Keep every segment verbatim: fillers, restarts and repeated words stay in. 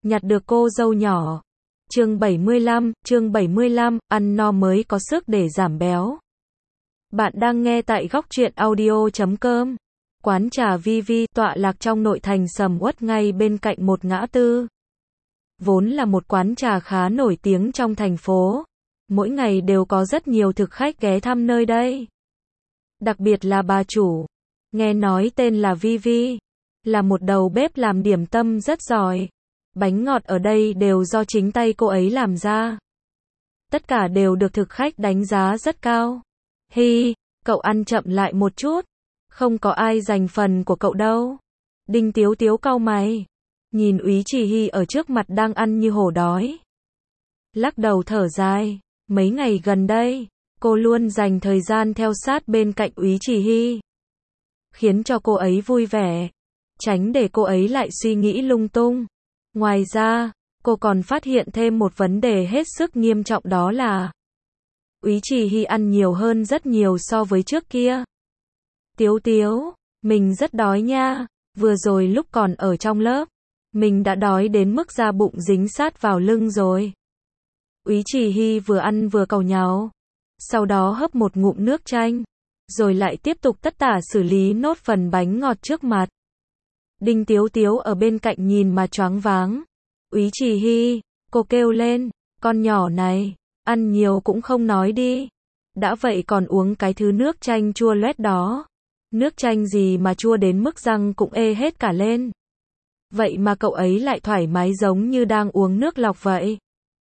nhặt được cô dâu nhỏ. Chương bảy mươi lăm, chương bảy mươi lăm, ăn no mới có sức để giảm béo. Bạn đang nghe tại góc truyện audio chấm com. Quán trà Vi Vi tọa lạc trong nội thành sầm uất ngay bên cạnh một ngã tư. Vốn là một quán trà khá nổi tiếng trong thành phố. Mỗi ngày đều có rất nhiều thực khách ghé thăm nơi đây. Đặc biệt là bà chủ. Nghe nói tên là Vi Vi. Là một đầu bếp làm điểm tâm rất giỏi. Bánh ngọt ở đây đều do chính tay cô ấy làm ra. Tất cả đều được thực khách đánh giá rất cao. Hi, cậu ăn chậm lại một chút. Không có ai giành phần của cậu đâu. Đinh Tiếu Tiếu cau mày. Nhìn Úy Trì Hy ở trước mặt đang ăn như hổ đói. Lắc đầu thở dài. Mấy ngày gần đây, cô luôn dành thời gian theo sát bên cạnh Úy Trì Hy. Khiến cho cô ấy vui vẻ. Tránh để cô ấy lại suy nghĩ lung tung. Ngoài ra, cô còn phát hiện thêm một vấn đề hết sức nghiêm trọng, đó là Úy Trì Hy ăn nhiều hơn rất nhiều so với trước kia. Tiếu Tiếu, mình rất đói nha, vừa rồi lúc còn ở trong lớp, mình đã đói đến mức da bụng dính sát vào lưng rồi. Úy Trì Hy vừa ăn vừa càu nhàu, sau đó hấp một ngụm nước chanh, rồi lại tiếp tục tất tả xử lý nốt phần bánh ngọt trước mặt. Đinh Tiếu Tiếu ở bên cạnh nhìn mà choáng váng. Úy Trì Hy, cô kêu lên, con nhỏ này, ăn nhiều cũng không nói đi. Đã vậy còn uống cái thứ nước chanh chua loét đó. Nước chanh gì mà chua đến mức răng cũng ê hết cả lên. Vậy mà cậu ấy lại thoải mái giống như đang uống nước lọc vậy.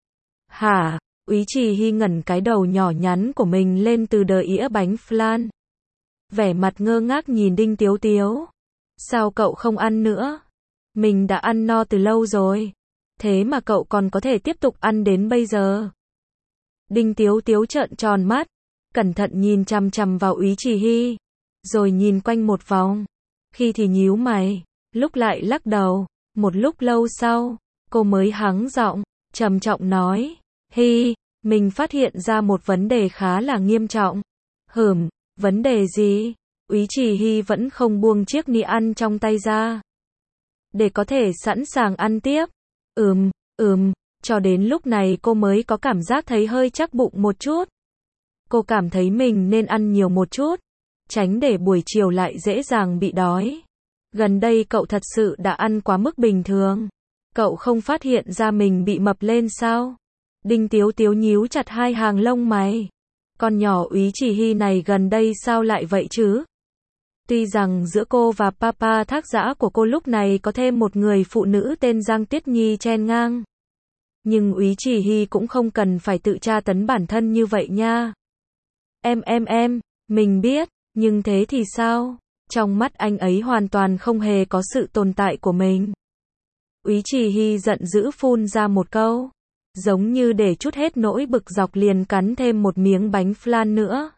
Hả? Úy Trì Hy ngẩng cái đầu nhỏ nhắn của mình lên từ đờ ĩa bánh flan. Vẻ mặt ngơ ngác nhìn Đinh Tiếu Tiếu. Sao cậu không ăn nữa? Mình đã ăn no từ lâu rồi. Thế mà cậu còn có thể tiếp tục ăn đến bây giờ. Đinh Tiếu Tiếu trợn tròn mắt, cẩn thận nhìn chằm chằm vào Úy Trì Hy, rồi nhìn quanh một vòng. Khi thì nhíu mày, lúc lại lắc đầu. Một lúc lâu sau, cô mới hắng giọng, trầm trọng nói, Hy, mình phát hiện ra một vấn đề khá là nghiêm trọng. Hửm, vấn đề gì? Úy Trì Hy vẫn không buông chiếc nĩa ăn trong tay ra. Để có thể sẵn sàng ăn tiếp. Ừm, ừm, cho đến lúc này cô mới có cảm giác thấy hơi chắc bụng một chút. Cô cảm thấy mình nên ăn nhiều một chút, tránh để buổi chiều lại dễ dàng bị đói. Gần đây cậu thật sự đã ăn quá mức bình thường. Cậu không phát hiện ra mình bị mập lên sao? Đinh Tiếu Tiếu nhíu chặt hai hàng lông mày. Con nhỏ Úy Trì Hy này gần đây sao lại vậy chứ? Tuy rằng giữa cô và papa thác dã của cô lúc này có thêm một người phụ nữ tên Giang Tiết Nhi chen ngang. Nhưng Úy Trì Hy cũng không cần phải tự tra tấn bản thân như vậy nha. Em em em, mình biết, nhưng thế thì sao? Trong mắt anh ấy hoàn toàn không hề có sự tồn tại của mình. Úy Trì Hy giận dữ phun ra một câu. Giống như để trút hết nỗi bực dọc liền cắn thêm một miếng bánh flan nữa.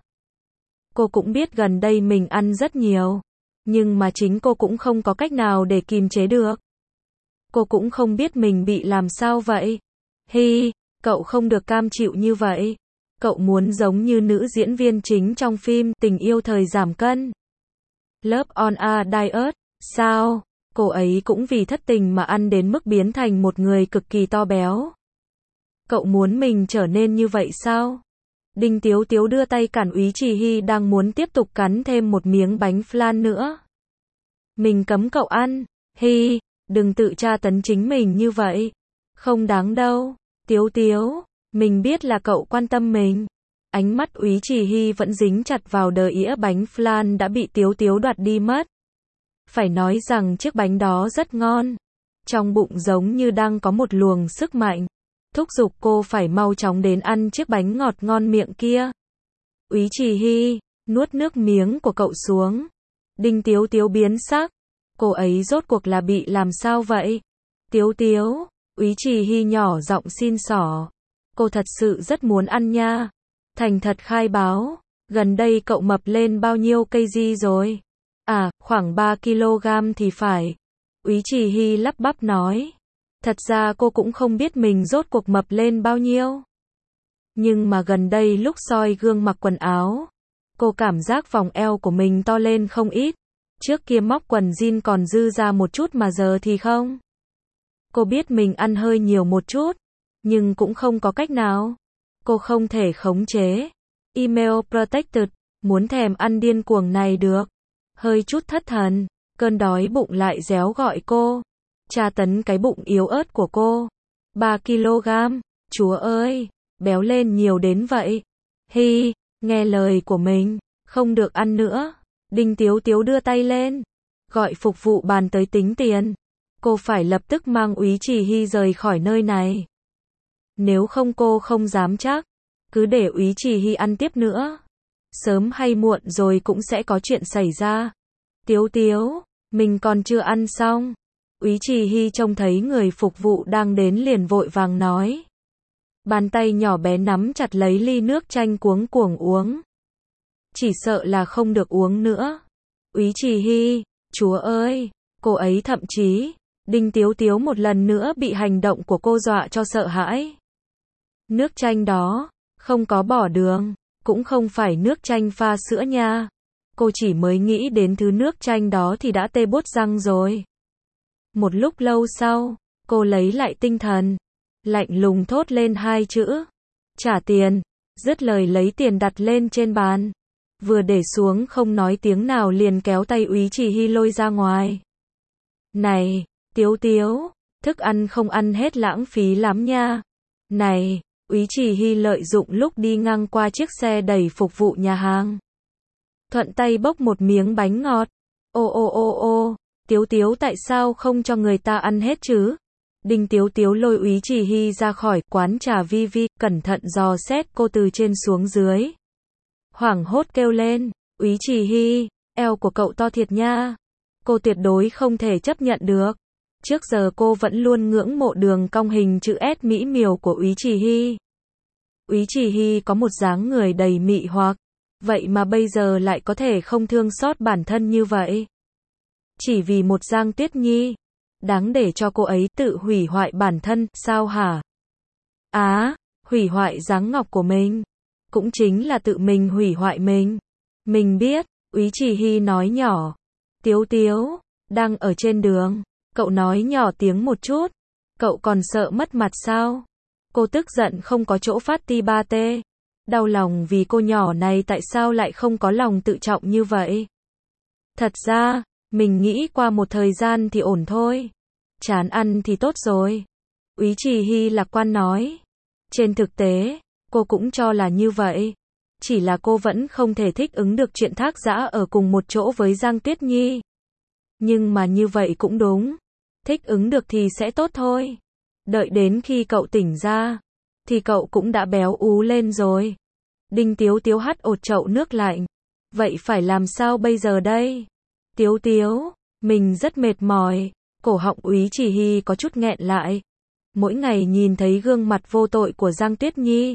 Cô cũng biết gần đây mình ăn rất nhiều, nhưng mà chính cô cũng không có cách nào để kìm chế được. Cô cũng không biết mình bị làm sao vậy. Hi, cậu không được cam chịu như vậy. Cậu muốn giống như nữ diễn viên chính trong phim Tình yêu thời giảm cân. Love on a Diet, sao? Cô ấy cũng vì thất tình mà ăn đến mức biến thành một người cực kỳ to béo. Cậu muốn mình trở nên như vậy sao? Đinh Tiếu Tiếu đưa tay cản Úy Trì Hy đang muốn tiếp tục cắn thêm một miếng bánh flan nữa. Mình cấm cậu ăn. Hi, đừng tự tra tấn chính mình như vậy. Không đáng đâu. Tiếu Tiếu, mình biết là cậu quan tâm mình. Ánh mắt Úy Trì Hy vẫn dính chặt vào đờ ĩa bánh flan đã bị Tiếu Tiếu đoạt đi mất. Phải nói rằng chiếc bánh đó rất ngon. Trong bụng giống như đang có một luồng sức mạnh thúc giục cô phải mau chóng đến ăn chiếc bánh ngọt ngon miệng kia. Úy Trì Hy, nuốt nước miếng của cậu xuống. Đinh Tiếu Tiếu biến sắc. Cô ấy rốt cuộc là bị làm sao vậy? Tiếu Tiếu, Úy Trì Hy nhỏ giọng xin xỏ. Cô thật sự rất muốn ăn nha. Thành thật khai báo, gần đây cậu mập lên bao nhiêu kg rồi? À, khoảng ba ki lô gam thì phải. Úy Trì Hy lắp bắp nói. Thật ra cô cũng không biết mình rốt cuộc mập lên bao nhiêu. Nhưng mà gần đây lúc soi gương mặc quần áo, cô cảm giác vòng eo của mình to lên không ít. Trước kia móc quần jean còn dư ra một chút mà giờ thì không. Cô biết mình ăn hơi nhiều một chút, nhưng cũng không có cách nào. Cô không thể khống chế. Email protected, muốn thèm ăn điên cuồng này được. Hơi chút thất thần, cơn đói bụng lại réo gọi cô. Tra tấn cái bụng yếu ớt của cô. ba ki lô gam, chúa ơi, béo lên nhiều đến vậy. Hi, nghe lời của mình, không được ăn nữa. Đinh Tiếu Tiếu đưa tay lên, gọi phục vụ bàn tới tính tiền. Cô phải lập tức mang Úy Trì Hy rời khỏi nơi này. Nếu không cô không dám chắc, cứ để Úy Trì Hy ăn tiếp nữa. Sớm hay muộn rồi cũng sẽ có chuyện xảy ra. Tiếu Tiếu, mình còn chưa ăn xong. Úy Trì Hy trông thấy người phục vụ đang đến liền vội vàng nói. Bàn tay nhỏ bé nắm chặt lấy ly nước chanh cuống cuồng uống. Chỉ sợ là không được uống nữa. Úy Trì Hy, chúa ơi, cô ấy thậm chí, Đinh Tiếu Tiếu một lần nữa bị hành động của cô dọa cho sợ hãi. Nước chanh đó, không có bỏ đường, cũng không phải nước chanh pha sữa nha. Cô chỉ mới nghĩ đến thứ nước chanh đó thì đã tê buốt răng rồi. Một lúc lâu sau, cô lấy lại tinh thần, lạnh lùng thốt lên hai chữ. Trả tiền, dứt lời lấy tiền đặt lên trên bàn. Vừa để xuống không nói tiếng nào liền kéo tay Úy Trì Hy lôi ra ngoài. Này, Tiếu Tiếu, thức ăn không ăn hết lãng phí lắm nha. Này, Úy Trì Hy lợi dụng lúc đi ngang qua chiếc xe đẩy phục vụ nhà hàng. Thuận tay bốc một miếng bánh ngọt. Ô ô ô ô, Tiếu Tiếu tại sao không cho người ta ăn hết chứ? Đinh Tiếu Tiếu lôi Úy Trì Hy ra khỏi quán trà Vi Vi, cẩn thận dò xét cô từ trên xuống dưới. Hoảng hốt kêu lên, Úy Trì Hy, eo của cậu to thiệt nha. Cô tuyệt đối không thể chấp nhận được. Trước giờ cô vẫn luôn ngưỡng mộ đường cong hình chữ S mỹ miều của Úy Trì Hy. Úy Trì Hy có một dáng người đầy mị hoặc, vậy mà bây giờ lại có thể không thương xót bản thân như vậy. Chỉ vì một Giang Tuyết Nhi, đáng để cho cô ấy tự hủy hoại bản thân, sao hả? Á, à, hủy hoại dáng ngọc của mình, cũng chính là tự mình hủy hoại mình. Mình biết, Úy Trì Hy nói nhỏ. Tiếu Tiếu, đang ở trên đường, cậu nói nhỏ tiếng một chút, cậu còn sợ mất mặt sao? Cô tức giận không có chỗ phát ti ba tê. Đau lòng vì cô nhỏ này tại sao lại không có lòng tự trọng như vậy. Thật ra, mình nghĩ qua một thời gian thì ổn thôi. Chán ăn thì tốt rồi. Úy Trì Hy lạc quan nói. Trên thực tế, cô cũng cho là như vậy. Chỉ là cô vẫn không thể thích ứng được chuyện Thác Dã ở cùng một chỗ với Giang Tuyết Nhi. Nhưng mà như vậy cũng đúng. Thích ứng được thì sẽ tốt thôi. Đợi đến khi cậu tỉnh ra, thì cậu cũng đã béo ú lên rồi. Đinh Tiếu Tiếu hắt ột chậu nước lạnh. Vậy phải làm sao bây giờ đây? Tiếu Tiếu, mình rất mệt mỏi. Cổ họng Úy Trì Hy có chút nghẹn lại. Mỗi ngày nhìn thấy gương mặt vô tội của Giang Tuyết Nhi,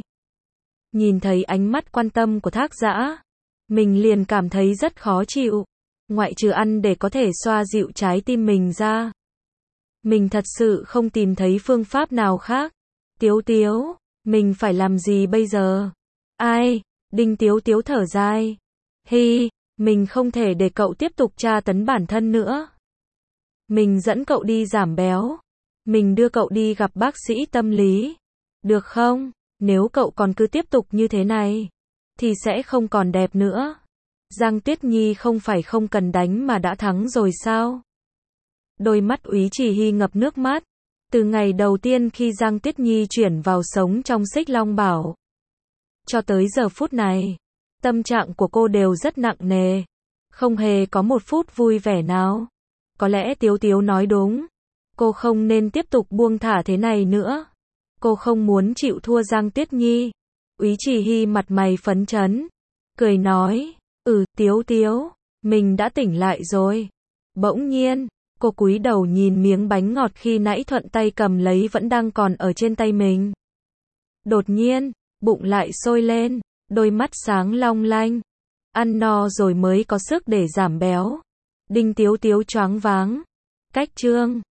nhìn thấy ánh mắt quan tâm của Thác Dã, mình liền cảm thấy rất khó chịu. Ngoại trừ ăn để có thể xoa dịu trái tim mình ra, mình thật sự không tìm thấy phương pháp nào khác. Tiếu Tiếu, mình phải làm gì bây giờ? Ai? Đinh Tiếu Tiếu thở dài. Hi, mình không thể để cậu tiếp tục tra tấn bản thân nữa. Mình dẫn cậu đi giảm béo. Mình đưa cậu đi gặp bác sĩ tâm lý. Được không? Nếu cậu còn cứ tiếp tục như thế này, thì sẽ không còn đẹp nữa. Giang Tuyết Nhi không phải không cần đánh mà đã thắng rồi sao? Đôi mắt Úy Trì Hy ngập nước mắt. Từ ngày đầu tiên khi Giang Tuyết Nhi chuyển vào sống trong Xích Long Bảo, cho tới giờ phút này, tâm trạng của cô đều rất nặng nề. Không hề có một phút vui vẻ nào. Có lẽ Tiếu Tiếu nói đúng. Cô không nên tiếp tục buông thả thế này nữa. Cô không muốn chịu thua Giang Tuyết Nhi. Úy Trì Hy mặt mày phấn chấn, cười nói, ừ, Tiếu Tiếu, mình đã tỉnh lại rồi. Bỗng nhiên, cô cúi đầu nhìn miếng bánh ngọt khi nãy thuận tay cầm lấy vẫn đang còn ở trên tay mình. Đột nhiên, bụng lại sôi lên, đôi mắt sáng long lanh. Ăn no rồi mới có sức để giảm béo. Đinh Tiếu Tiếu choáng váng. Cách chương